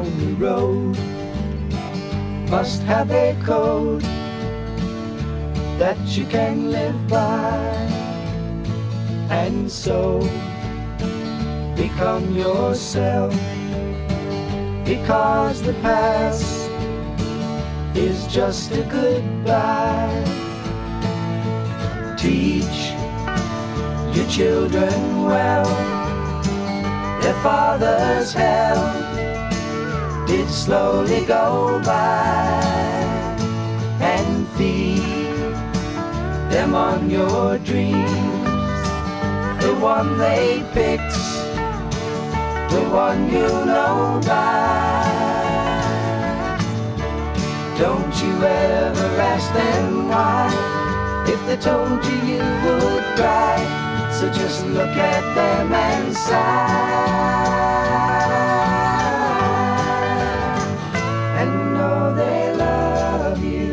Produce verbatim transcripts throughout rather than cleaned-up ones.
down the road must have a code that you can live by, and so become yourself, because the past is just a goodbye. Teach your children well, their father's hell did slowly go by, and feed them on your dreams, the one they picked, the one you know by. Don't you ever ask them why, if they told you you would cry, so just look at them and sigh, and know they love you.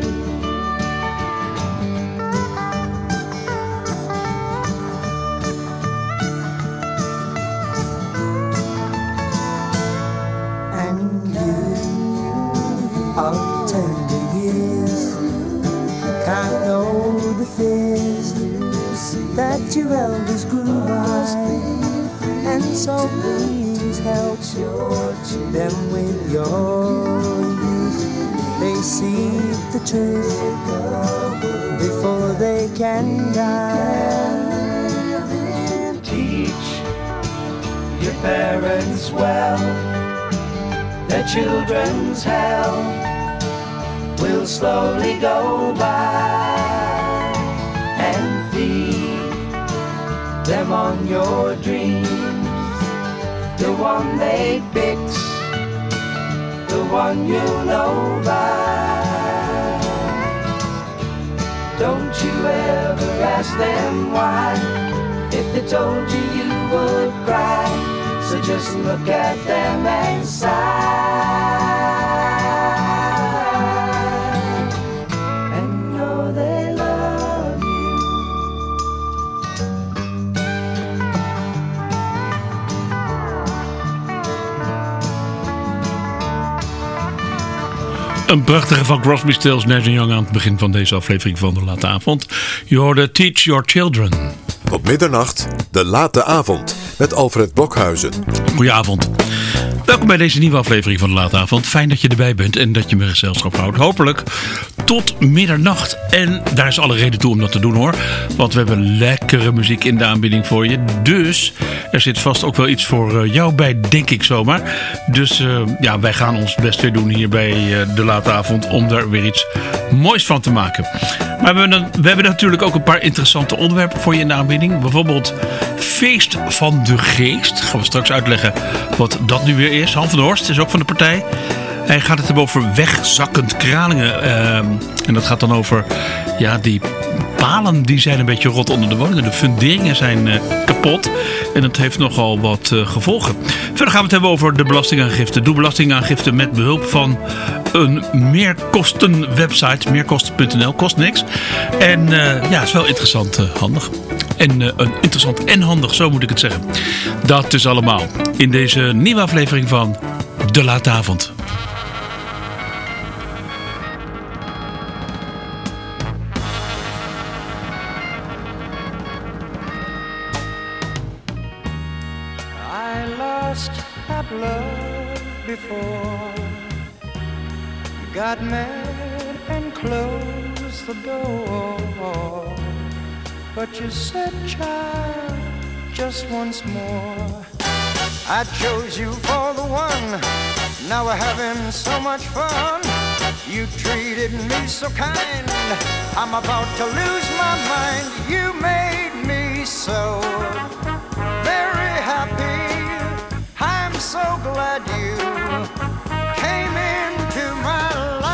And you are tender years, can't know the fears that your elders grew by, and so please help them with your youth. They see the truth before they can die. Teach your parents well, their children's hell will slowly go by, and feed them on your dreams, the one they picked, the one you know by. Don't you ever ask them why, if they told you you would cry, so just look at them and sigh. Een prachtige van Crosby, Stills, Nash and Young aan het begin van deze aflevering van De Late Avond. Je hoorde Teach Your Children. Tot middernacht, De Late Avond met Alfred Blokhuizen. Goedenavond. Welkom bij deze nieuwe aflevering van De Late Avond. Fijn dat je erbij bent en dat je me gezelschap houdt. Hopelijk tot middernacht. En daar is alle reden toe om dat te doen hoor. Want we hebben lekkere muziek in de aanbieding voor je. Dus er zit vast ook wel iets voor jou bij, denk ik zomaar. Dus uh, ja, wij gaan ons best weer doen hier bij uh, De Late Avond om daar weer iets moois van te maken. Maar we hebben, we hebben natuurlijk ook een paar interessante onderwerpen voor je in de aanbieding. Bijvoorbeeld Feest van de Geest. Gaan we straks uitleggen wat dat nu weer is. Han van der Horst is ook van de partij. Hij gaat het hebben over wegzakkend Kralingen. Uh, en dat gaat dan over ja, die palen die zijn een beetje rot onder de woningen. De funderingen zijn uh, kapot. En dat heeft nogal wat uh, gevolgen. Verder gaan we het hebben over de belastingaangifte. Doe belastingaangifte met behulp van een meerkostenwebsite. meerkosten punt n l. Kost niks. En uh, ja, is wel interessant, uh, handig. En uh, een interessant en handig, zo moet ik het zeggen. Dat is allemaal in deze nieuwe aflevering van De Late Avond. Got mad and closed the door, but you said, child, just once more. I chose you for the one, now we're having so much fun. You treated me so kind, I'm about to lose my mind. You made me so very happy, I'm so glad you came into my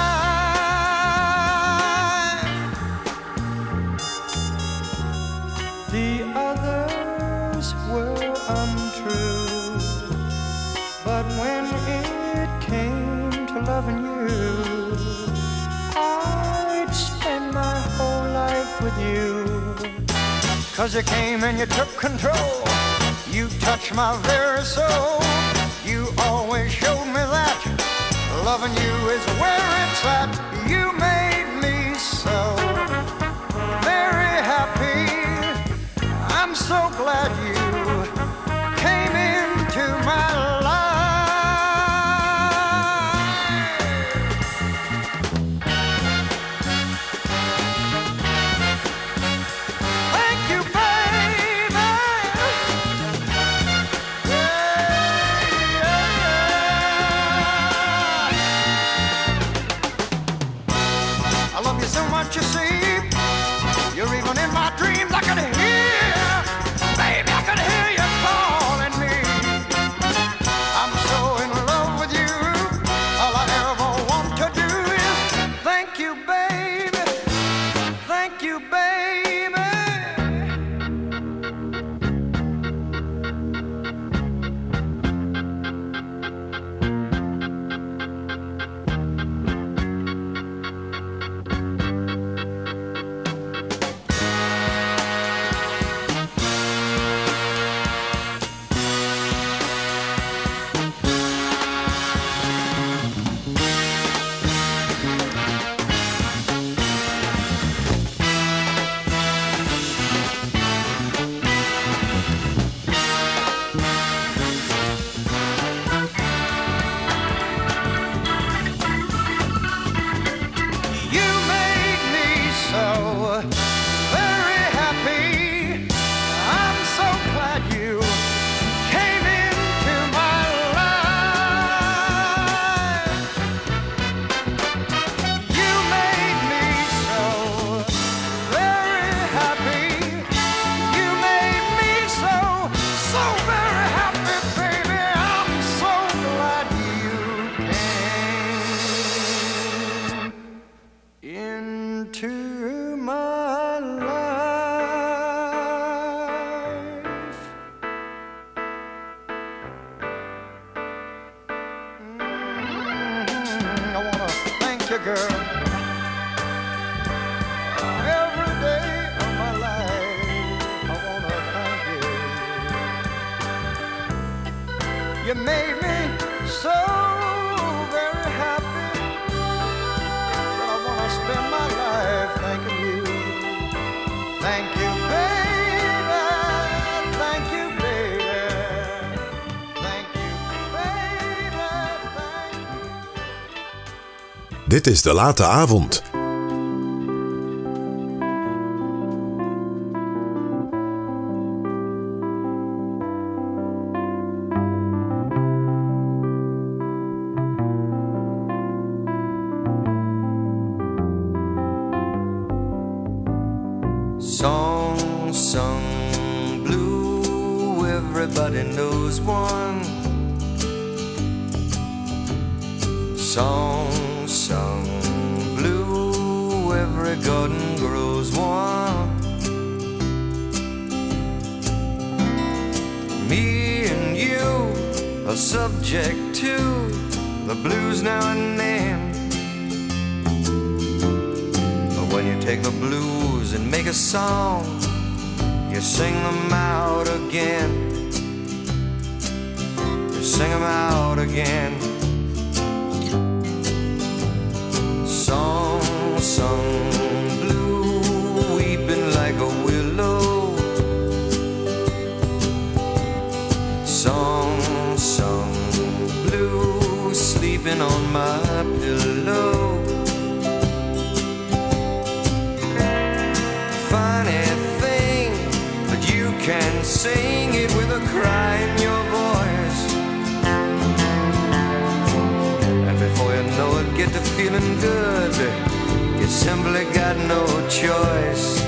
loving you, I'd spend my whole life with you. Cause you came and you took control, you touched my very soul. You always showed me that Loving you is where it's at. You made me so very happy. I'm so glad you came into my life. Thank you, baby. Yeah, yeah. I love you so much, you see. You're even in my dreams. I can hear, baby, I can hear you calling me. I'm so in love with you. All I ever want to do is thank you, baby. Thank you, baby. You made me so very happy. I'm so glad you came into my life. You made me so very happy. You made me so, so very happy, baby. I'm so glad you came into my life. Mm, I wanna thank you, girl, every day of my life. I wanna thank you. You made me so very happy. I wanna spend my life thanking you. Thank you, baby. Thank you, baby. Thank you, baby. Thank you. Dit is De Late Avond. Song sung blue, everybody knows one. Song sung blue, every garden grows one. Me and you are subject to the blues now and then. But when you take the blues and make a song, you sing them out again. You sing them out again. Song sung blue, weeping like a willow. Song sung blue, sleeping on my pillow. Can sing it with a cry in your voice, and before you know it, get to feeling good. You simply got no choice.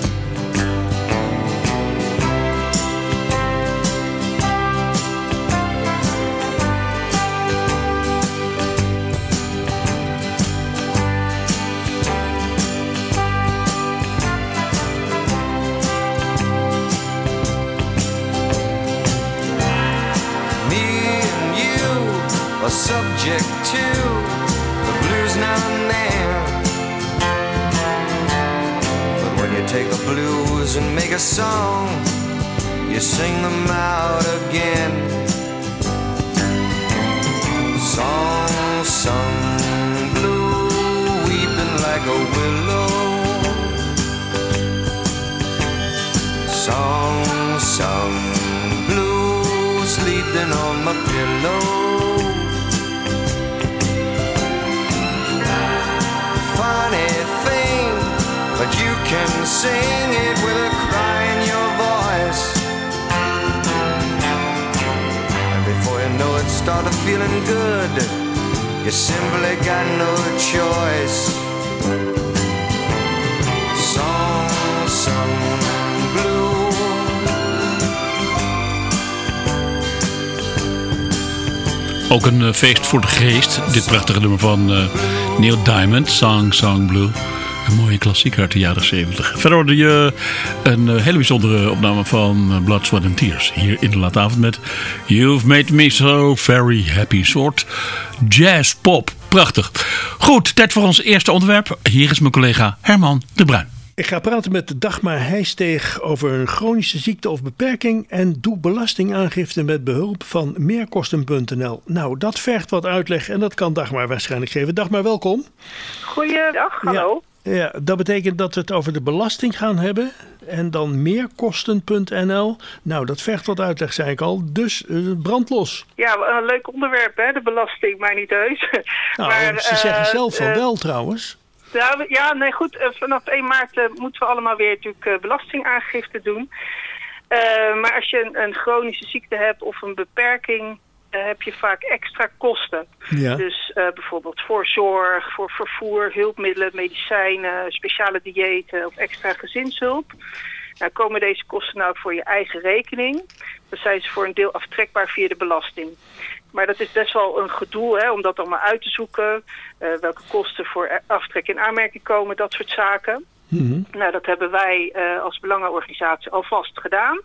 Subject to the blues now and then. But when you take the blues and make a song, you sing them out again. Song sung a pillow. Funny thing, but you can sing it with a cry in your voice. And before you know it, started feeling good. You simply got no choice. Song, song, blue. Ook een uh, feest voor de geest. Dit prachtige nummer van uh, Neil Diamond, Song Song Blue. Een mooie klassieker uit de jaren zeventig. Verder hoorde je een uh, hele bijzondere opname van uh, Blood, Sweat and Tears. Hier in de late avond met You've Made Me So Very Happy. Soort jazz pop. Prachtig. Goed, tijd voor ons eerste onderwerp. Hier is mijn collega Herman de Bruin. Ik ga praten met Dagmar Heijsteeg over een chronische ziekte of beperking en doe belastingaangifte met behulp van meerkosten punt n l. Nou, dat vergt wat uitleg en dat kan Dagmar waarschijnlijk geven. Dagmar, welkom. Goeiedag, hallo. Ja, ja, dat betekent dat we het over de belasting gaan hebben en dan meerkosten punt n l. Nou, dat vergt wat uitleg, zei ik al. Dus uh, brand los. Ja, een leuk onderwerp, hè, de belasting, maar niet heus. Nou, maar, ze zeggen uh, zelf van uh, wel trouwens. Ja, ja, nee goed, vanaf één maart uh, moeten we allemaal weer natuurlijk uh, belastingaangifte doen. Uh, maar als je een, een chronische ziekte hebt of een beperking, uh, heb je vaak extra kosten. Ja. Dus uh, bijvoorbeeld voor zorg, voor vervoer, hulpmiddelen, medicijnen, speciale diëten of extra gezinshulp. Nou, komen deze kosten nou voor je eigen rekening, dan zijn ze voor een deel aftrekbaar via de belasting. Maar dat is best wel een gedoe, hè, om dat allemaal uit te zoeken. Uh, welke kosten voor aftrek in aanmerking komen, dat soort zaken. Mm-hmm. Nou, dat hebben wij uh, als belangenorganisatie alvast gedaan.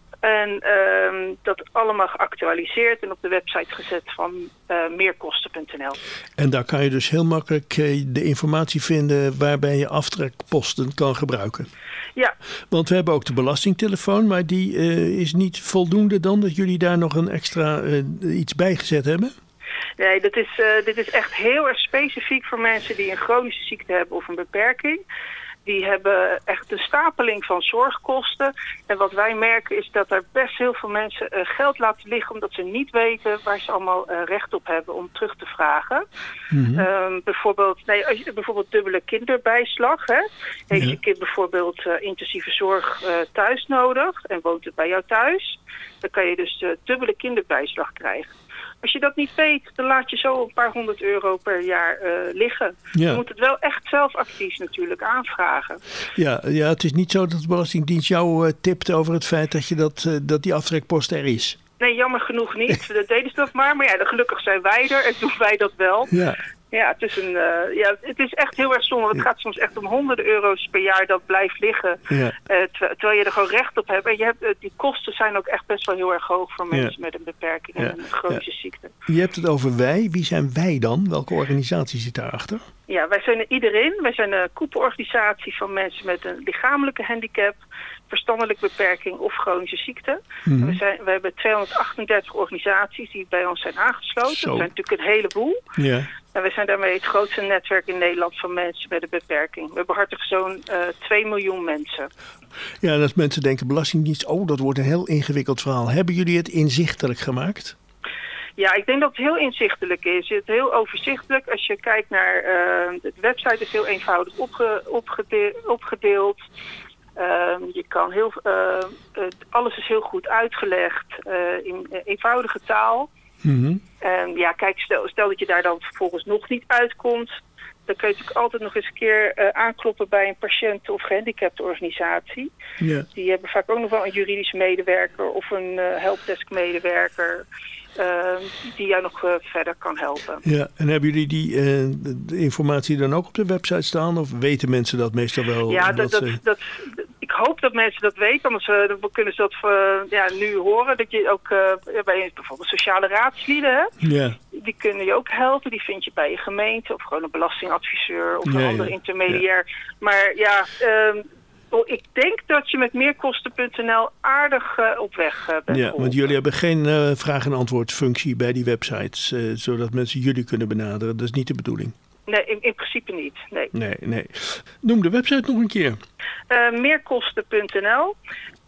En uh, dat allemaal geactualiseerd en op de website gezet van uh, meerkosten punt n l. En daar kan je dus heel makkelijk uh, de informatie vinden waarbij je aftrekposten kan gebruiken. Ja. Want we hebben ook de belastingtelefoon, maar die uh, is niet voldoende dan dat jullie daar nog een extra uh, iets bij gezet hebben? Nee, dit is, uh, dit is echt heel erg specifiek voor mensen die een chronische ziekte hebben of een beperking. Die hebben echt een stapeling van zorgkosten. En wat wij merken is dat er best heel veel mensen uh, geld laten liggen omdat ze niet weten waar ze allemaal uh, recht op hebben om terug te vragen. Mm-hmm. Um, bijvoorbeeld, nee, als je, bijvoorbeeld dubbele kinderbijslag. Hè? Heeft ja. je kind bijvoorbeeld uh, intensieve zorg uh, thuis nodig en woont het bij jou thuis, dan kan je dus uh, dubbele kinderbijslag krijgen. Als je dat niet weet, dan laat je zo een paar honderd euro per jaar uh, liggen. Ja. Je moet het wel echt zelf actief natuurlijk aanvragen. Ja, ja, het is niet zo dat de Belastingdienst jou uh, tipt over het feit dat, je dat, uh, dat die aftrekpost er is. Nee, jammer genoeg niet. Dat deden ze dat maar. Maar ja, gelukkig zijn wij er en doen wij dat wel. Ja. Ja, het is, een, uh, ja, het is echt heel erg zonde. Het gaat soms echt om honderden euro's per jaar dat blijft liggen. Ja. Uh, ter, terwijl je er gewoon recht op hebt. En je hebt, uh, die kosten zijn ook echt best wel heel erg hoog voor mensen ja. met een beperking en ja. een chronische ja. ziekte. Je hebt het over wij. Wie zijn wij dan? Welke organisatie zit daarachter? Ja, wij zijn iedereen. Wij zijn een koepelorganisatie van mensen met een lichamelijke handicap, verstandelijke beperking of chronische ziekte. Mm-hmm. We, zijn, we hebben tweehonderdachtendertig organisaties die bij ons zijn aangesloten. Zo. Dat zijn natuurlijk een heleboel. Ja. En we zijn daarmee het grootste netwerk in Nederland van mensen met een beperking. We behartigen zo'n uh, twee miljoen mensen. Ja, en als mensen denken Belastingdienst, oh, dat wordt een heel ingewikkeld verhaal. Hebben jullie het inzichtelijk gemaakt? Ja, ik denk dat het heel inzichtelijk is. Het is heel overzichtelijk. Als je kijkt naar uh, de website is heel eenvoudig opge, opgede, opgedeeld. Uh, je kan heel, uh, uh, alles is heel goed uitgelegd uh, in uh, eenvoudige taal. Mm-hmm. Um, ja, kijk, stel, stel dat je daar dan vervolgens nog niet uitkomt, dan kun je natuurlijk altijd nog eens een keer uh, aankloppen bij een patiënten- of gehandicaptenorganisatie. Yeah. Die hebben vaak ook nog wel een juridisch medewerker of een uh, helpdesk-medewerker uh, die jou nog uh, verder kan helpen. Ja, en hebben jullie die uh, de informatie dan ook op de website staan? Of weten mensen dat meestal wel? Ja, dat, dat, ze... dat, dat, ik hoop dat mensen dat weten, anders uh, kunnen ze dat uh, ja, nu horen. Dat je ook uh, bij bijvoorbeeld sociale raadslieden, hè? Ja. Die kunnen je ook helpen. Die vind je bij je gemeente of gewoon een belastingadviseur of een ja, andere ja. intermediair. Ja. Maar ja, um, ik denk dat je met meerkosten punt n l aardig uh, op weg uh, bent. Ja, want jullie hebben geen uh, vraag- en antwoordfunctie bij die websites, uh, zodat mensen jullie kunnen benaderen. Dat is niet de bedoeling. Nee, in, in principe niet. Nee. Nee, nee. Noem de website nog een keer. Uh, meerkosten punt n l.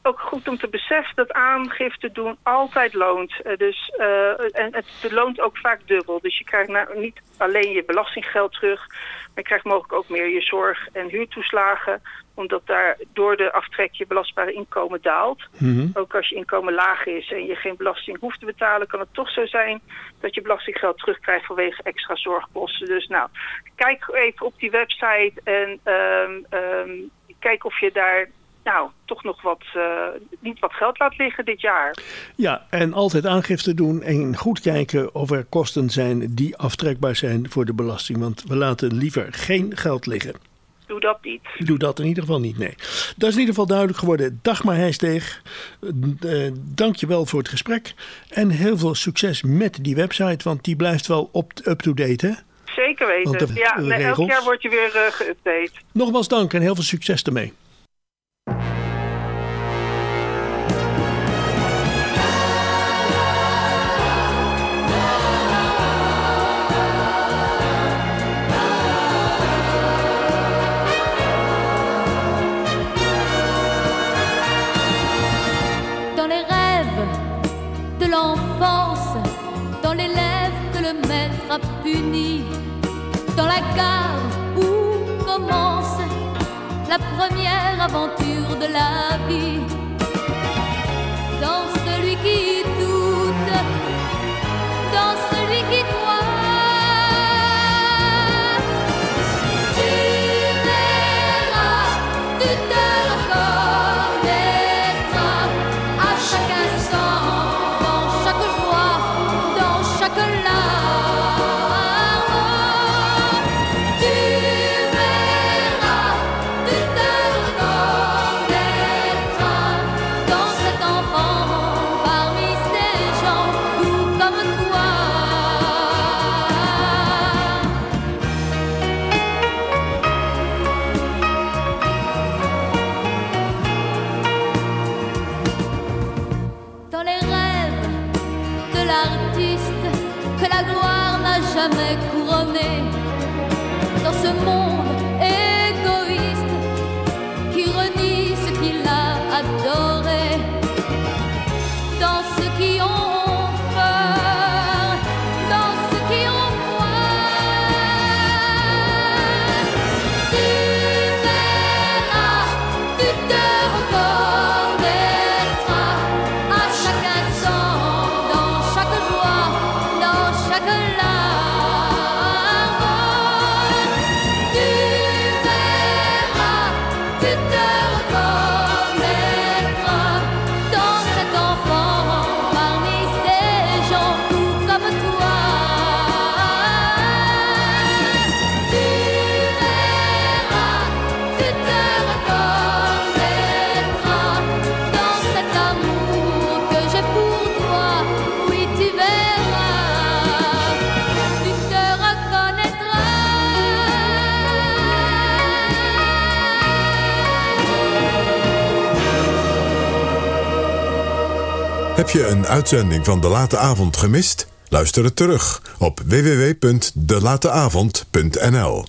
ook goed om te beseffen dat aangifte doen altijd loont. Uh, dus, uh, en het loont ook vaak dubbel. Dus je krijgt nou niet alleen je belastinggeld terug, maar je krijgt mogelijk ook meer je zorg- en huurtoeslagen, omdat daar door de aftrek je belastbare inkomen daalt. Mm-hmm. Ook als je inkomen laag is en je geen belasting hoeft te betalen, kan het toch zo zijn dat je belastinggeld terugkrijgt vanwege extra zorgkosten. Dus nou, kijk even op die website en um, um, kijk of je daar nou toch nog wat, uh, niet wat geld laat liggen dit jaar. Ja, en altijd aangifte doen en goed kijken of er kosten zijn die aftrekbaar zijn voor de belasting. Want we laten liever geen geld liggen. Doe dat niet. Doe dat in ieder geval niet, nee. Dat is in ieder geval duidelijk geworden. Dagmar Heijsteeg, uh, dank je wel voor het gesprek. En heel veel succes met die website, want die blijft wel up-to-date, hè? Zeker weten. De, ja, de nee, elk jaar wordt je weer uh, geüpdate. Nogmaals dank en heel veel succes ermee. Dans l'élève que le maître a puni, dans la gare où commence la première aventure de la vie, dans celui qui doute, dans celui qui croit, tu verras, tu te reconnaîtras à chaque instant. Jamais couronné dans ce monde égoïste qui renie ce qu'il a adoré, dans ceux qui ont peur, dans ceux qui ont foi. Tu verras, tu te reconnaîtras à chaque instant, dans chaque joie, dans chaque larme. Heb je een uitzending van De Late Avond gemist? Luister het terug op w w w punt de late avond punt n l.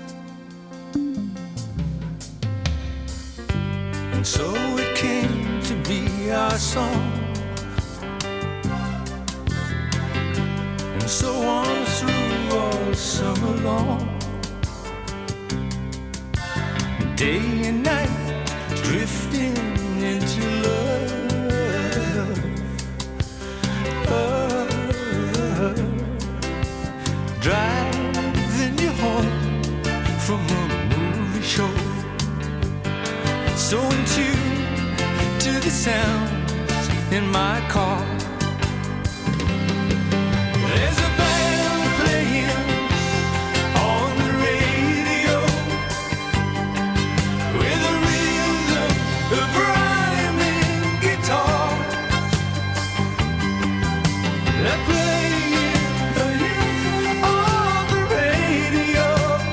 And so it came to our song, and so on through all summer long. Day and night, drifting into love. Oh, driving you home from a movie show, so in tune to the sounds in my car. There's a band playing on the radio with a rhythm of rhyming guitar. They're playing on the radio.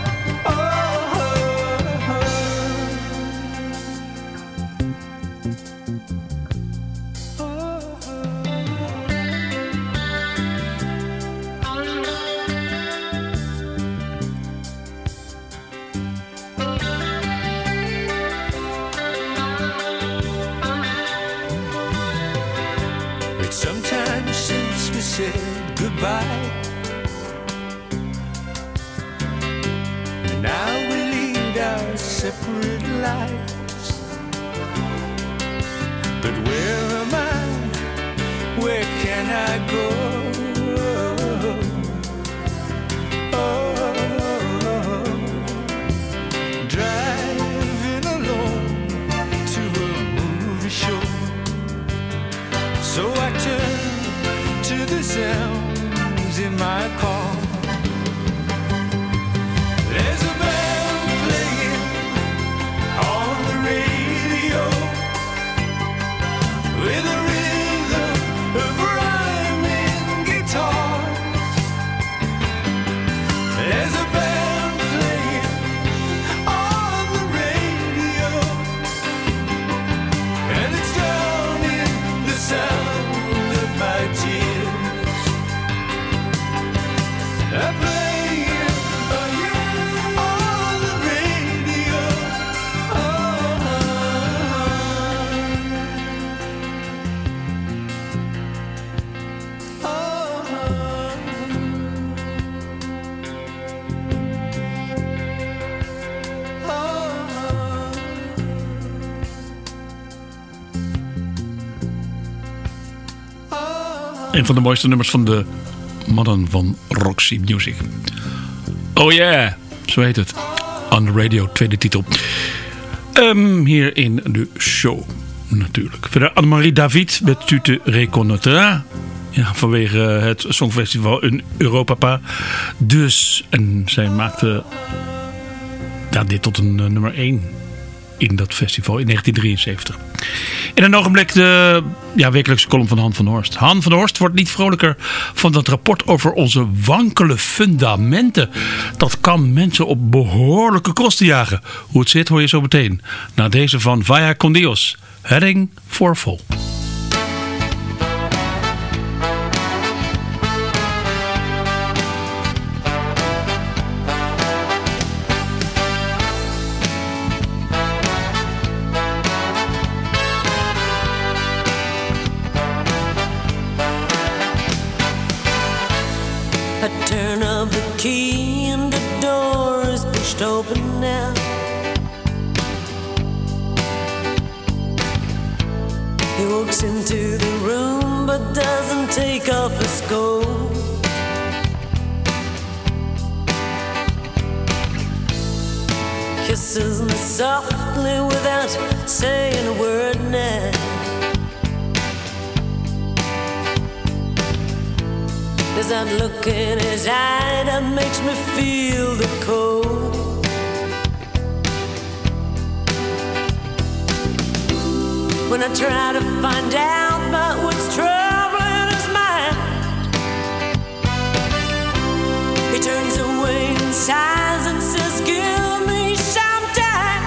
It's sometimes since we said goodbye, and now we lead our separate lives. But where am I? Where can I go? Oh, driving alone to a movie show, so I turn to the sounds in my car. There's a band playing on the radio with a rhythm of rhyming guitars. There's a band playing on the radio, and it's drowning the sound of my tears. I'm playing on the radio. Een van de mooiste nummers van de mannen van Roxy Music. Oh yeah, zo heet het. On the Radio, tweede titel. Um, hier in de show natuurlijk. Verder Annemarie David met Tu te reconnaîtras. Ja, vanwege het Songfestival in Europapa. Dus, en zij maakte ja, dit tot een uh, nummer één in dat festival in negentien drieënzeventig. In een ogenblik de ja, wekelijkse column van Han van Horst. Han van Horst wordt niet vrolijker van dat rapport over onze wankele fundamenten. Dat kan mensen op behoorlijke kosten jagen. Hoe het zit hoor je zo meteen. Na deze van Vaya con Dios. Heading for Fall. A turn of the key and the door is pushed open now. He walks into the room but doesn't take off his coat. Kisses me softly without saying a word now. There's that look in his eye that makes me feel the cold. When I try to find out about what's troubling his mind, he turns away and sighs and says, give me some time.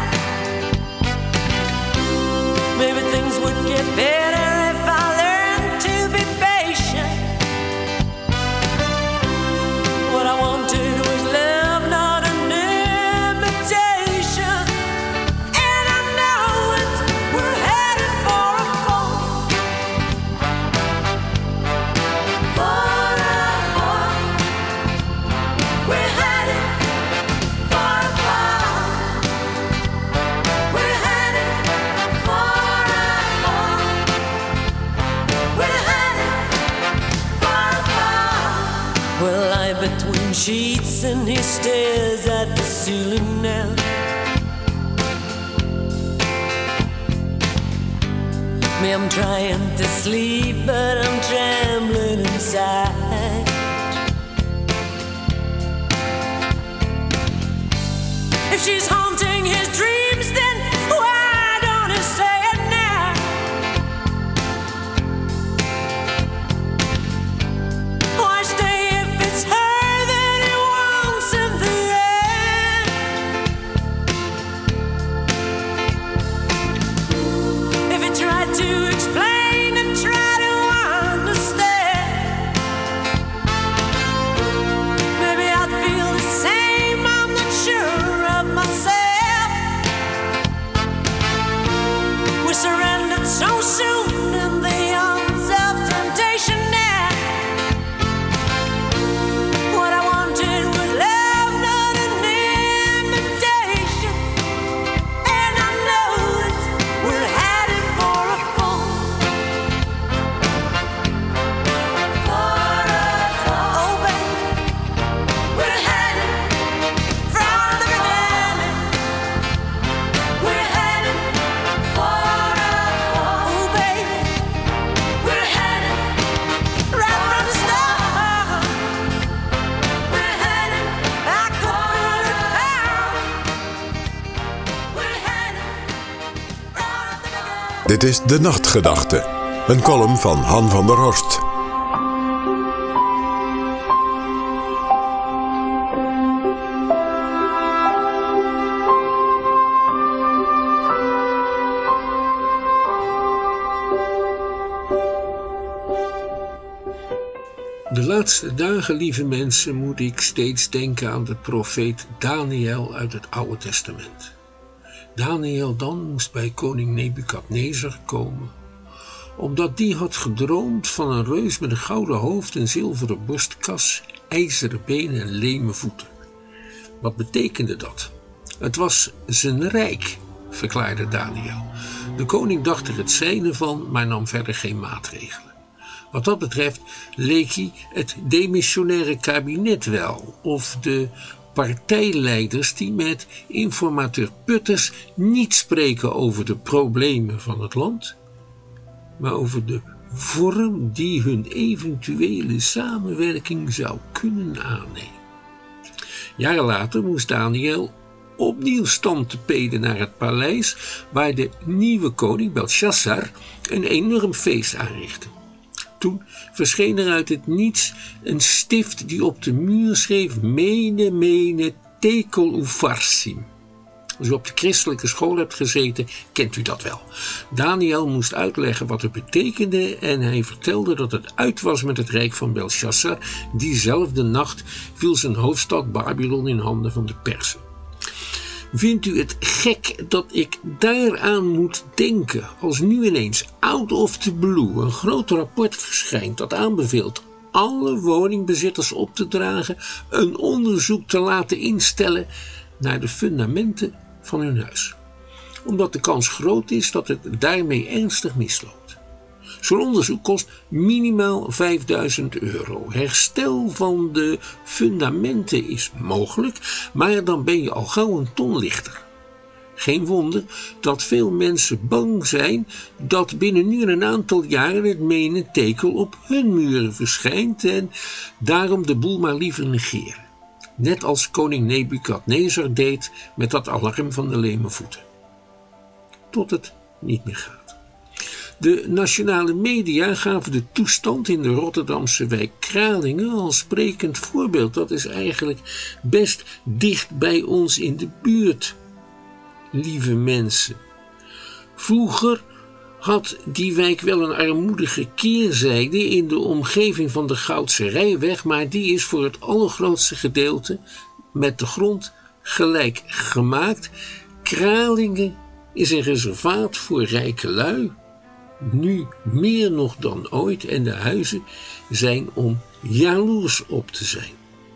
Maybe things would get better if I learned to be patient. What I wanted was love, not an imitation. And I know it's, we're headed for a fall. and he stares at the ceiling now. Me, I'm trying to sleep, but I'm trembling inside. If she's haunting his dreams, then why don't he say it now? Why stay if it's her that he wants in the end? If he tried to explain and try to understand, maybe I'd feel the same, I'm not sure of myself. We surrendered so soon in the arms of temptation now. What I wanted was love, not an invitation. And I know that we're headed for a fall. For a fall. Oh, baby, we're headed from the beginning. We're headed for a fall. Oh, baby, we're headed right from the start. We're headed back to the town. We're headed from the beginning. Dit is De Nachtgedachte, een column van Han van der Horst. De laatste dagen, lieve mensen, moet ik steeds denken aan de profeet Daniel uit het Oude Testament. Daniel dan moest bij koning Nebukadnezar komen, omdat die had gedroomd van een reus met een gouden hoofd, een zilveren borstkas, ijzeren benen en leme voeten. Wat betekende dat? Het was zijn rijk, verklaarde Daniel. De koning dacht er het zijne van, maar nam verder geen maatregelen. Wat dat betreft leek hij het demissionaire kabinet wel, of de partijleiders die met informateur Putters niet spreken over de problemen van het land, maar over de vorm die hun eventuele samenwerking zou kunnen aannemen. Jaren later moest Daniel opnieuw stand te peden naar het paleis, waar de nieuwe koning Belshazzar een enorm feest aanrichtte. Toen verscheen er uit het niets een stift die op de muur schreef: Mene, mene, tekel ufarsim. Als u op de christelijke school hebt gezeten, kent u dat wel. Daniel moest uitleggen wat het betekende en hij vertelde dat het uit was met het rijk van Belshazzar. Diezelfde nacht viel zijn hoofdstad Babylon in handen van de Persen. Vindt u het gek dat ik daaraan moet denken als nu ineens out of the blue een groot rapport verschijnt dat aanbeveelt alle woningbezitters op te dragen een onderzoek te laten instellen naar de fundamenten van hun huis, omdat de kans groot is dat het daarmee ernstig misloopt. Zo'n onderzoek kost minimaal vijfduizend euro. Herstel van de fundamenten is mogelijk, maar dan ben je al gauw een ton lichter. Geen wonder dat veel mensen bang zijn dat binnen nu een aantal jaren het mene tekel op hun muren verschijnt en daarom de boel maar liever negeren. Net als koning Nebukadnezar deed met dat alarm van de leme voeten. Tot het niet meer gaat. De nationale media gaven de toestand in de Rotterdamse wijk Kralingen als sprekend voorbeeld. Dat is eigenlijk best dicht bij ons in de buurt, lieve mensen. Vroeger had die wijk wel een armoedige keerzijde in de omgeving van de Goudse Rijweg, maar die is voor het allergrootste gedeelte met de grond gelijk gemaakt. Kralingen is een reservaat voor rijke lui, nu meer nog dan ooit, en de huizen zijn om jaloers op te zijn.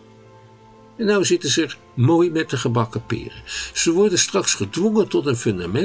En nou zitten ze er mooi met de gebakken peren. Ze worden straks gedwongen tot een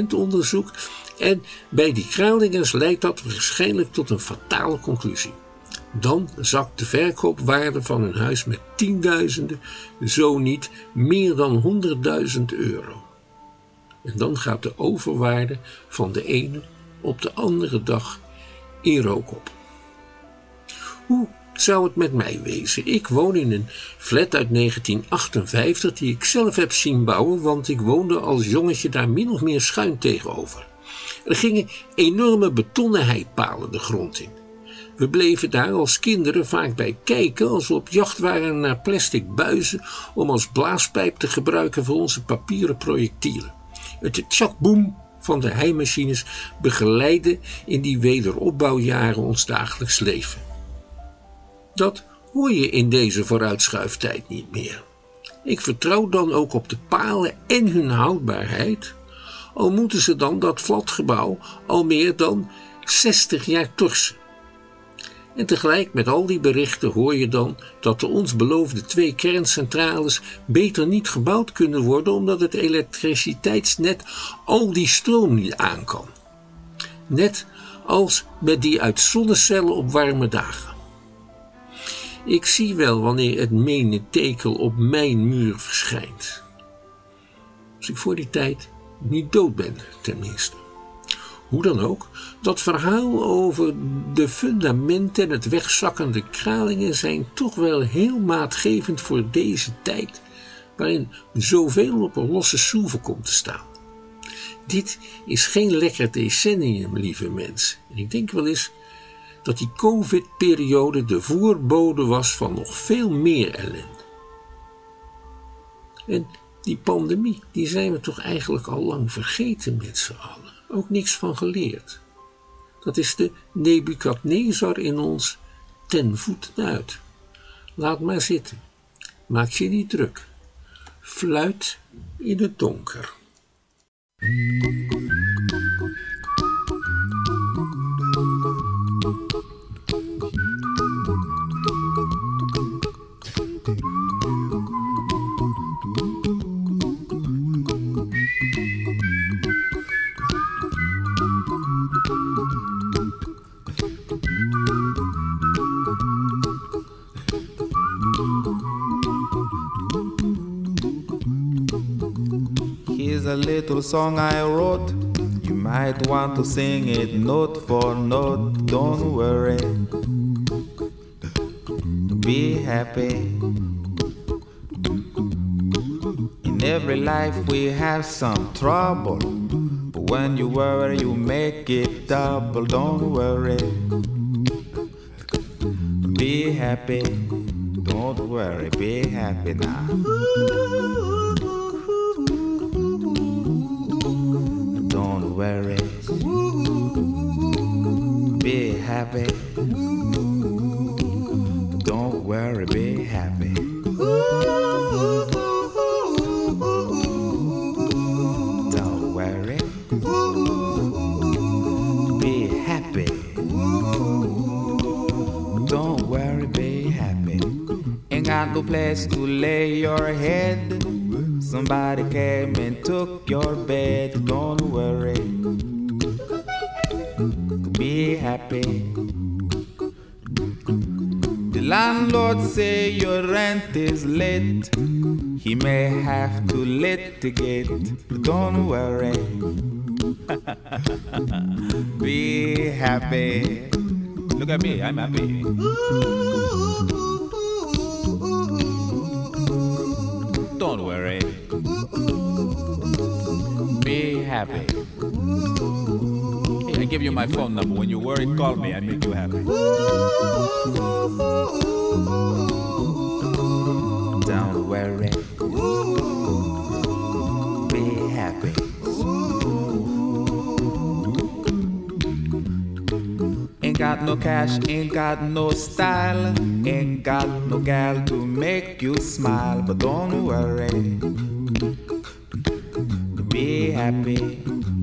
fundamentonderzoek en bij die Kralingers leidt dat waarschijnlijk tot een fatale conclusie. Dan zakt de verkoopwaarde van hun huis met tienduizenden, zo niet meer dan honderdduizend euro. En dan gaat de overwaarde van de ene op de andere dag in rook op. Hoe zou het met mij wezen? Ik woon in een flat uit negentien achtenvijftig die ik zelf heb zien bouwen, want ik woonde als jongetje daar min of meer schuin tegenover. Er gingen enorme betonnen heipalen de grond in. We bleven daar als kinderen vaak bij kijken als we op jacht waren naar plastic buizen om als blaaspijp te gebruiken voor onze papieren projectielen. Het tjak-boem van de heimachines begeleidde in die wederopbouwjaren ons dagelijks leven. Dat hoor je in deze vooruitschuiftijd niet meer. Ik vertrouw dan ook op de palen en hun houdbaarheid, al moeten ze dan dat flatgebouw al meer dan zestig jaar torsen. En tegelijk met al die berichten hoor je dan dat de ons beloofde twee kerncentrales beter niet gebouwd kunnen worden omdat het elektriciteitsnet al die stroom niet aan kan. Net als met die uit zonnecellen op warme dagen. Ik zie wel wanneer het menetekel op mijn muur verschijnt. Als ik voor die tijd niet dood ben, tenminste. Hoe dan ook, dat verhaal over de fundamenten en het wegzakkende Kralingen zijn toch wel heel maatgevend voor deze tijd, waarin zoveel op een losse schroeven komt te staan. Dit is geen lekker decennium, lieve mensen. En ik denk wel eens dat die COVID-periode de voorbode was van nog veel meer ellende. En die pandemie, die zijn we toch eigenlijk al lang vergeten met z'n allen. Ook niks van geleerd. Dat is de Nebukadnezar in ons ten voeten uit. Laat maar zitten. Maak je niet druk. Fluit in het donker. Here's a little song I wrote. You might want to sing it note for note. Don't worry. Be happy. In every life we have some trouble. But when you worry, you make it double. Don't worry. Be happy. Don't worry. Be happy now. Don't worry. Be happy. Don't worry, be happy. Don't worry. Be happy. Don't worry, be happy. Ain't got no place to lay your head. Somebody came and took your bed. Don't worry. Be happy. The landlord say your rent is late. He may have to litigate. Don't worry. Be happy. Look at me, I'm happy. Don't worry. Be happy. Hey, I give you my phone number. When you worry, call me. I make you happy. Don't worry. Be happy. Ain't got no cash, ain't got no style, ain't got no gal to make you smile, but don't worry. Be happy.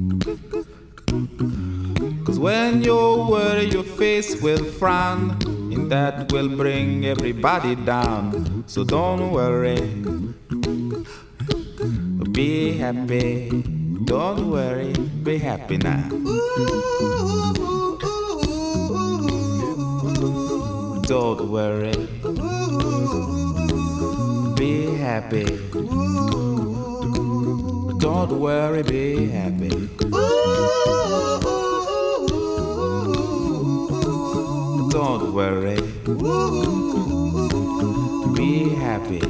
Cause when you worry, your face will frown, and that will bring everybody down. So don't worry. Be happy. Don't worry. Be happy now. Don't worry. Be happy. Don't worry, be happy. Don't worry. Be happy.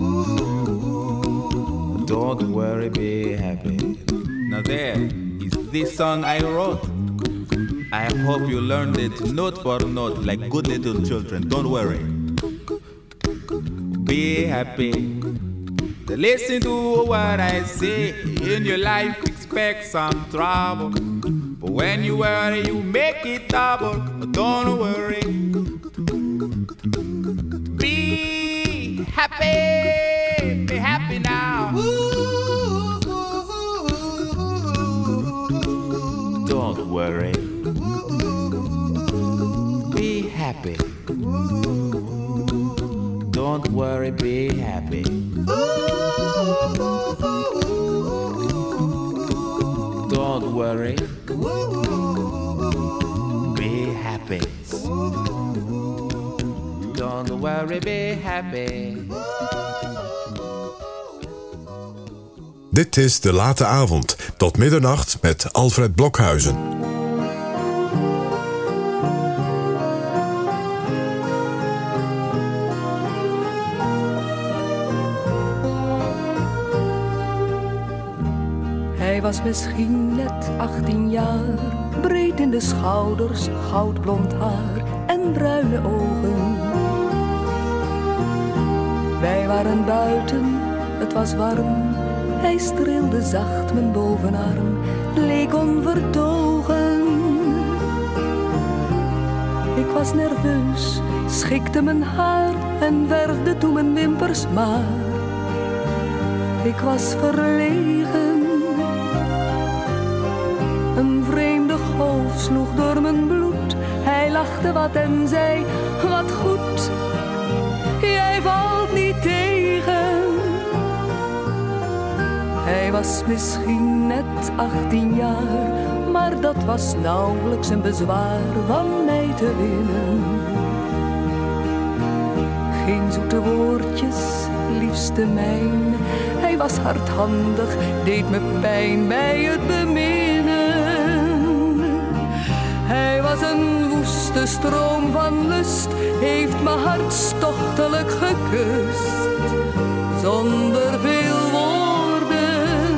Don't worry, be happy. Now there is this song I wrote. I hope you learned it note for note like good little children. Don't worry. Be happy. Listen to what I say. In your life expect some trouble, but when you worry you make it double. Don't worry. Be happy. Be happy now. Don't worry. Be happy. Don't worry, be happy. Don't worry. Be happy. Don't worry, be happy. Dit is De Late Avond. Tot middernacht met Alfred Blokhuizen. Hij was misschien net achttien jaar, breed in de schouders, goudblond haar en bruine ogen. Wij waren buiten, het was warm, hij streelde zacht mijn bovenarm, leek onvertogen. Ik was nerveus, schikte mijn haar en verfde toen mijn wimpers maar. Ik was verlegen. Een vreemde golf sloeg door mijn bloed. Hij lachte wat en zei, wat goed. Jij valt niet tegen. Hij was misschien net achttien jaar, maar dat was nauwelijks een bezwaar van mij te winnen. Geen zoete woordjes, liefste mijn. Hij was hardhandig, deed me pijn bij het beminnen. Hij was een woeste stroom van lust, heeft me hartstochtelijk gekust. Zonder veel woorden.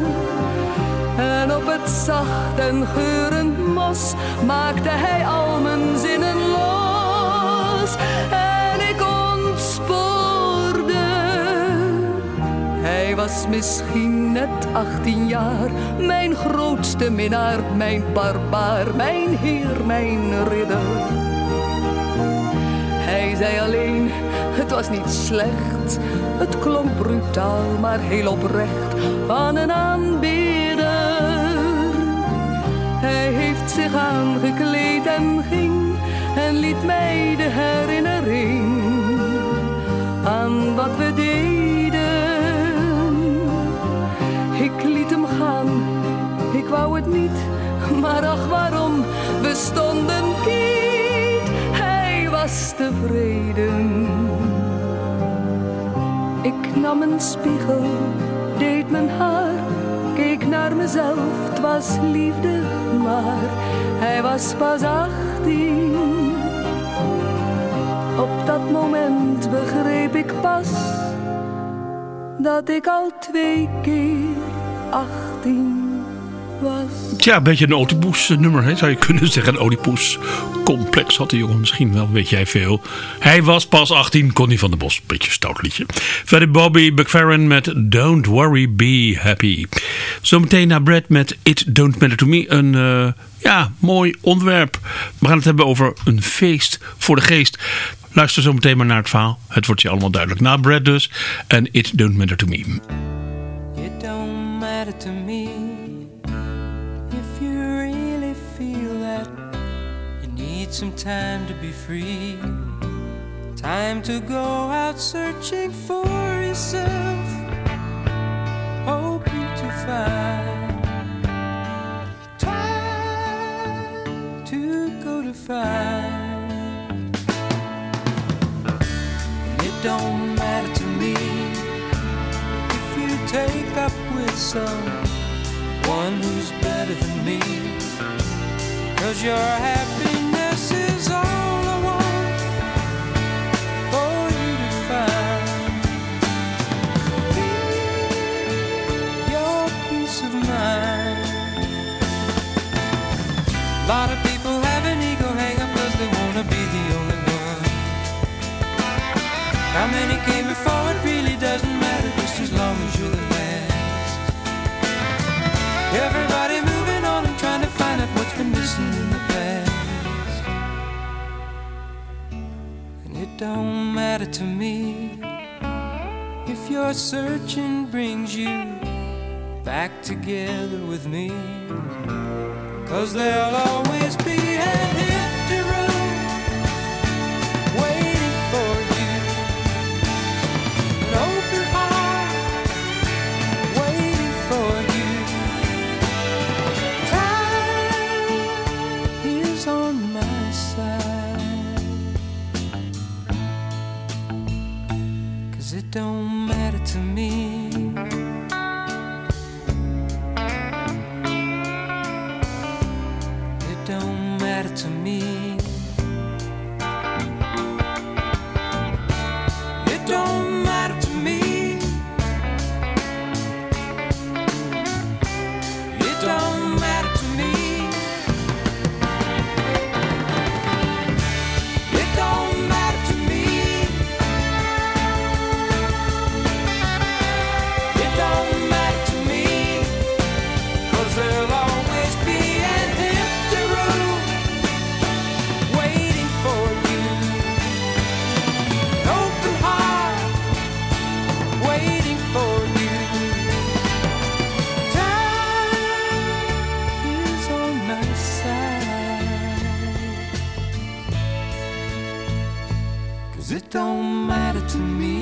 En op het zacht en geurend mos maakte hij al mijn zinnen los. En ik ontspoorde. Hij was misschien net achttien jaar, mijn grootste minnaar, mijn barbaar, mijn heer, mijn ridder. Hij zei alleen, het was niet slecht, het klonk brutaal, maar heel oprecht van een aanbidder. Hij heeft zich aangekleed en ging en liet mij de herinnering aan wat we deden. Ik liet hem gaan, ik wou het niet, maar ach waarom, we stonden kiet. Hij was tevreden. Ik nam een spiegel, deed mijn haar, keek naar mezelf, het was liefde, maar hij was pas achttien. Op dat moment begreep ik pas dat ik al twee keer achttien was. Tja, een beetje een Oedipus nummer, hè, zou je kunnen zeggen. Een Oedipus complex had de jongen misschien wel, weet jij veel. Hij was pas achttien, Connie van der Bos. Beetje stout liedje. Verder Bobby McFerrin met Don't Worry, Be Happy. Zometeen naar Brad met It Don't Matter To Me. Een uh, ja, mooi onderwerp. We gaan het hebben over een feest voor de geest. Luister zo meteen maar naar het verhaal. Het wordt je allemaal duidelijk. Na Brad dus. En It Don't Matter To Me. It don't matter to me if you really feel that you need some time to be free. Time to go out searching for yourself, hoping to find. Time to go to find. take up with someone who's better than me. 'Cause your happiness is all I want for you to find. Your peace of mind. A lot of people have an ego hang up 'cause they wanna be the only one. How many came before, it really doesn't matter, just as long as you're the last. Everybody moving on and trying to find out what's been missing in the past. And it don't matter to me if your searching brings you back together with me. 'Cause there'll always be an empty room waiting for you, an open heart waiting for you. Time is on my side, 'cause it don't matter to me. Don't matter to me. It don't matter to me. It don't matter to me. It don't matter to me. It don't matter to me. 'Cause there'll always be an empty room waiting for you, an open heart waiting for you. Time is on my side, 'cause it don't matter to me.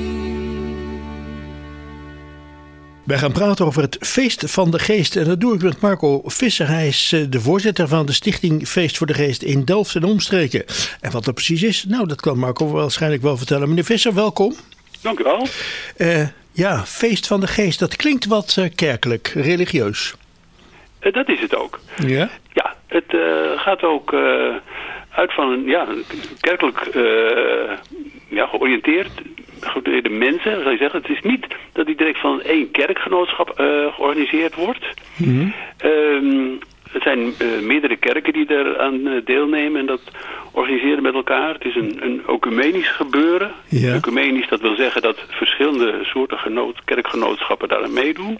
Wij gaan praten over het Feest van de Geest. En dat doe ik met Marco Visser. Hij is eh, de voorzitter van de stichting Feest voor de Geest in Delft en omstreken. En wat dat precies is, nou dat kan Marco waarschijnlijk wel vertellen. Meneer Visser, welkom. Dank u wel. Eh, ja, Feest van de Geest, dat klinkt wat eh, kerkelijk, religieus. Uh, dat is het ook. Ja? Ja, het uh, gaat ook uh, uit van een ja, kerkelijk uh, ja, georiënteerd, georiënteerde mensen, zou je zeggen. Het is niet dat die direct van één kerkgenootschap uh, georganiseerd wordt. Mm-hmm. Um, het zijn uh, meerdere kerken die eraan uh, deelnemen en dat organiseren met elkaar. Het is een, een ecumenisch gebeuren. Ja. Ecumenisch, dat wil zeggen dat verschillende soorten genoot, kerkgenootschappen daaraan meedoen.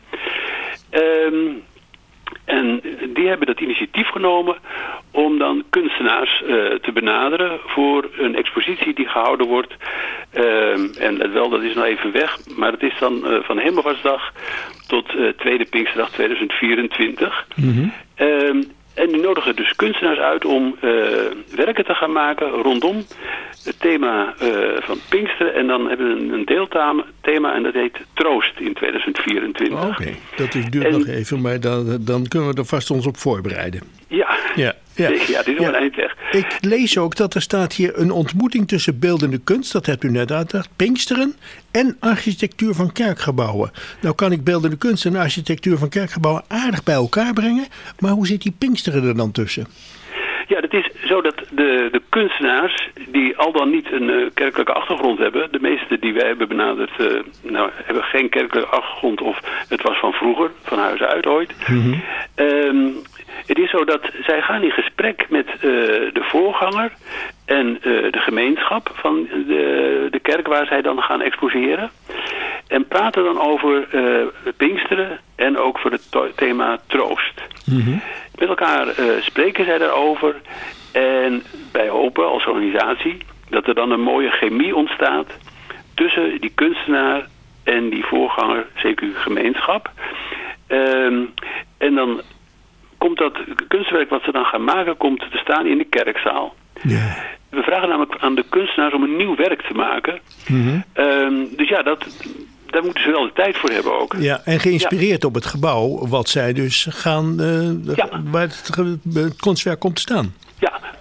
Um, En die hebben dat initiatief genomen om dan kunstenaars uh, te benaderen voor een expositie die gehouden wordt. Uh, en let wel, dat is nog even weg, maar het is dan uh, van Hemelvaartsdag tot uh, Tweede Pinksterdag tweeduizend vierentwintig. Mm-hmm. Uh, en die nodigen dus kunstenaars uit om uh, werken te gaan maken rondom het thema uh, van Pinksteren. En dan hebben we een, een deelthema thema, en dat heet Troost in tweeduizend vierentwintig. Oké, okay. Dat is, duurt en, nog even, maar dan, dan kunnen we er vast ons op voorbereiden. Ja, ja, ja. ja het is wel ja. een eind weg. Ik lees ook dat er staat hier een ontmoeting tussen beeldende kunst, dat hebt u net uitgelegd, Pinksteren, en architectuur van kerkgebouwen. Nou kan ik beeldende kunst en architectuur van kerkgebouwen aardig bij elkaar brengen, maar hoe zit die Pinksteren er dan tussen? Ja, het is zo dat de, de kunstenaars die al dan niet een uh, kerkelijke achtergrond hebben, de meeste die wij hebben benaderd, uh, nou, hebben geen kerkelijke achtergrond of het was van vroeger, van huis uit ooit. Mm-hmm. Um, het is zo dat zij gaan in gesprek met uh, de voorganger en uh, de gemeenschap van de, de kerk waar zij dan gaan exposeren. En praten dan over uh, Pinksteren en ook voor het to- thema troost. Mm-hmm. Met elkaar uh, spreken zij daarover. En wij hopen als organisatie dat er dan een mooie chemie ontstaat tussen die kunstenaar en die voorganger, C Q gemeenschap. Um, en dan komt dat kunstwerk wat ze dan gaan maken, komt te staan in de kerkzaal. Yeah. We vragen namelijk aan de kunstenaars om een nieuw werk te maken. Mm-hmm. Um, dus ja, dat, daar moeten ze wel de tijd voor hebben ook. Ja, en geïnspireerd ja. op het gebouw wat zij dus gaan, uh, ja. waar het, het kunstwerk komt te staan. Ja, daar kan het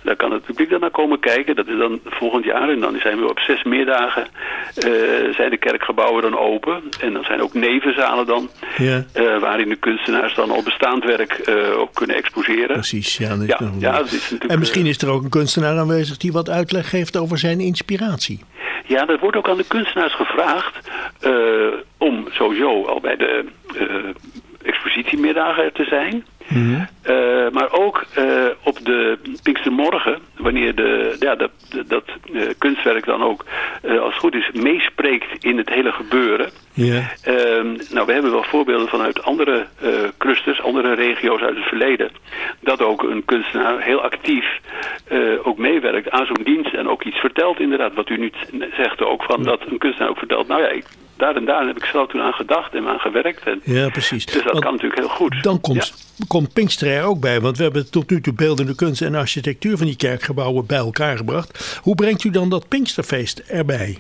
het publiek dan naar komen kijken. Dat is dan volgend jaar. En dan zijn we op zes middagen uh, zijn de kerkgebouwen dan open. En dan zijn ook nevenzalen dan. Ja. Uh, waarin de kunstenaars dan al bestaand werk uh, ook kunnen exposeren. Precies, ja. Dat ja, is ja, dat is natuurlijk, en misschien is er ook een kunstenaar aanwezig die wat uitleg geeft over zijn inspiratie. Ja, dat wordt ook aan de kunstenaars gevraagd uh, om sowieso al bij de uh, expositiemiddagen te zijn. Mm-hmm. Uh, maar ook uh, op de Pinkstermorgen, wanneer de, ja, dat, dat uh, kunstwerk dan ook, uh, als het goed is, meespreekt in het hele gebeuren. Yeah. Uh, nou, we hebben wel voorbeelden vanuit andere uh, clusters, andere regio's uit het verleden, dat ook een kunstenaar heel actief uh, ook meewerkt aan zo'n dienst en ook iets vertelt inderdaad, wat u nu zegt ook, van dat een kunstenaar ook vertelt, nou ja, ik, daar en daar heb ik zelf toen aan gedacht en aan gewerkt. En, ja, precies. Dus dat want, kan natuurlijk heel goed. Dan komt, ja. komt Pinkster er ook bij, want we hebben tot nu toe beeldende kunst en architectuur van die kerkgebouwen bij elkaar gebracht. Hoe brengt u dan dat Pinksterfeest erbij?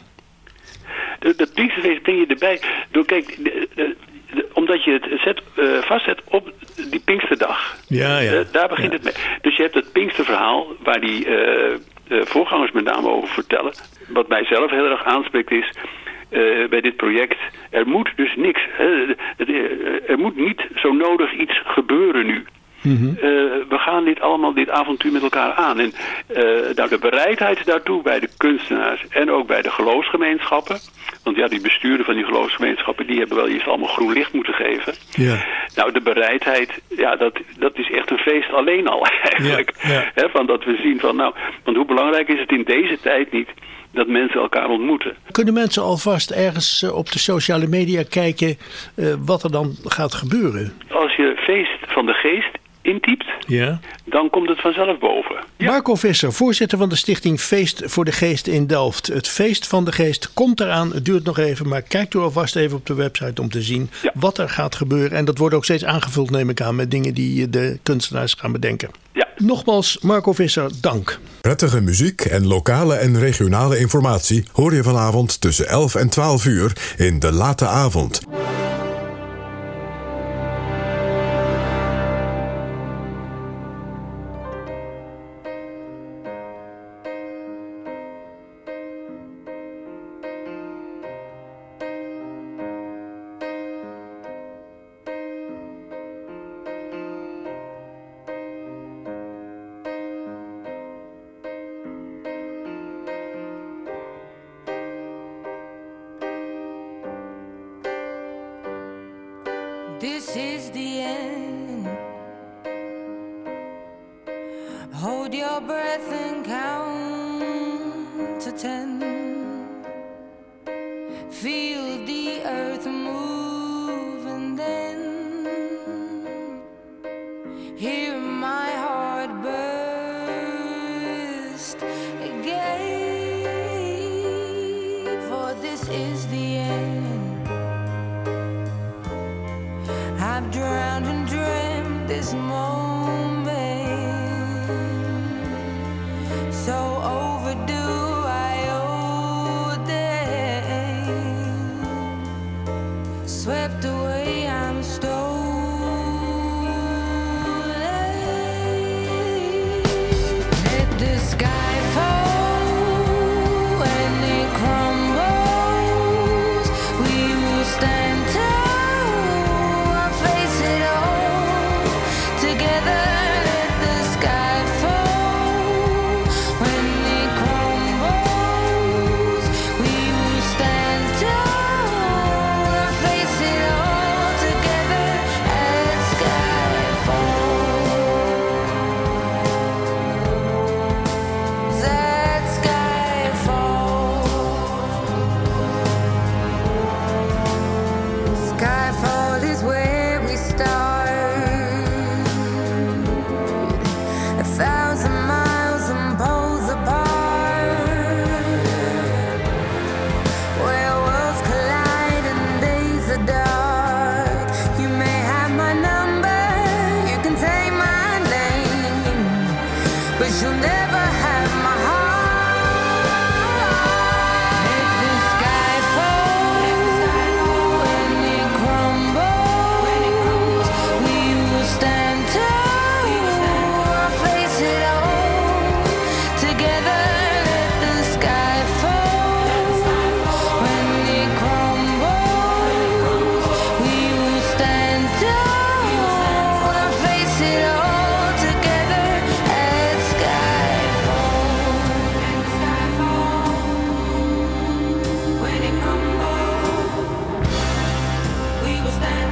Dat, dat Pinksterfeest breng je erbij door, kijk, de, de, de, omdat je het zet, uh, vastzet op die Pinksterdag. Ja, ja. Uh, daar begint ja. het mee. Dus je hebt het Pinksterverhaal waar die uh, uh, voorgangers met name over vertellen. Wat mij zelf heel erg aanspreekt is, Uh, bij dit project, er moet dus niks, uh, er moet niet zo nodig iets gebeuren nu. Mm-hmm. Uh, we gaan dit allemaal, dit avontuur met elkaar aan. En uh, nou, de bereidheid daartoe bij de kunstenaars en ook bij de geloofsgemeenschappen. Want ja, die besturen van die geloofsgemeenschappen, die hebben wel eerst allemaal groen licht moeten geven. Yeah. Nou, de bereidheid, ja, dat, dat is echt een feest alleen al eigenlijk. Yeah. Yeah. He, van dat we zien van, nou, want hoe belangrijk is het in deze tijd niet dat mensen elkaar ontmoeten. Kunnen mensen alvast ergens op de sociale media kijken uh, wat er dan gaat gebeuren? Als je feest van de geest intypt, ja. dan komt het vanzelf boven. Ja. Marco Visser, voorzitter van de stichting Feest voor de Geest in Delft. Het Feest van de Geest komt eraan. Het duurt nog even, maar kijkt u alvast even op de website om te zien ja. wat er gaat gebeuren. En dat wordt ook steeds aangevuld, neem ik aan, met dingen die de kunstenaars gaan bedenken. Ja. Nogmaals, Marco Visser, dank. Prettige muziek en lokale en regionale informatie hoor je vanavond tussen elf en twaalf uur in De Late Avond. This is the end. Hold your breath and count to ten. Feel the earth move and then hear my heart burst again. For this is the end. I've drowned and dreamt this moment, so overdue I owe them. Swept away, I'm stolen. Let the sky fall when it crumbles. We will stand tall.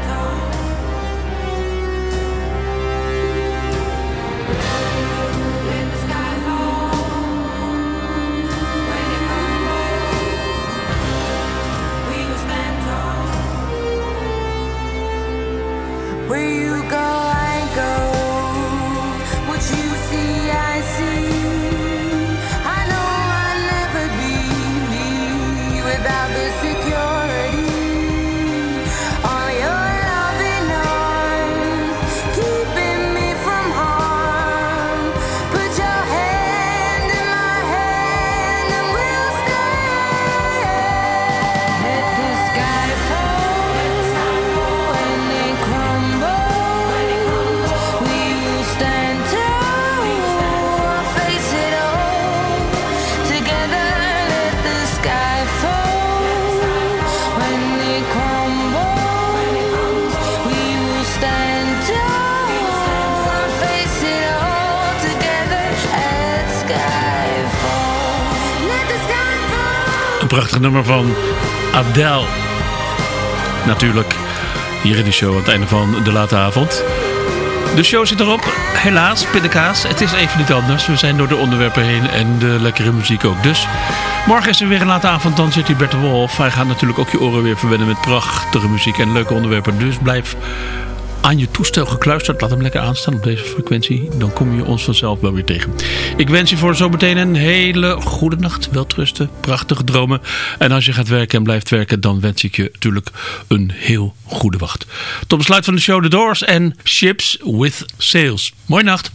Prachtig nummer van Adele. Natuurlijk hier in de show aan het einde van de late avond. De show zit erop. Helaas, pindakaas. Het is even niet anders. We zijn door de onderwerpen heen en de lekkere muziek ook. Dus morgen is er weer een late avond. Dan zit hier Bert de Wolf. Hij gaat natuurlijk ook je oren weer verwennen met prachtige muziek en leuke onderwerpen. Dus blijf aan je toestel gekluisterd. Laat hem lekker aanstaan op deze frequentie. Dan kom je ons vanzelf wel weer tegen. Ik wens je voor zometeen een hele goede nacht. Welterusten, prachtige dromen. En als je gaat werken en blijft werken, dan wens ik je natuurlijk een heel goede wacht. Tot besluit van de show The Doors en Ships with Sails. Mooie nacht.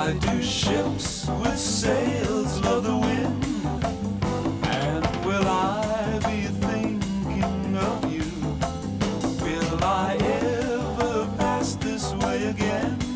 Why do ships with sails love the wind? And will I be thinking of you? Will I ever pass this way again?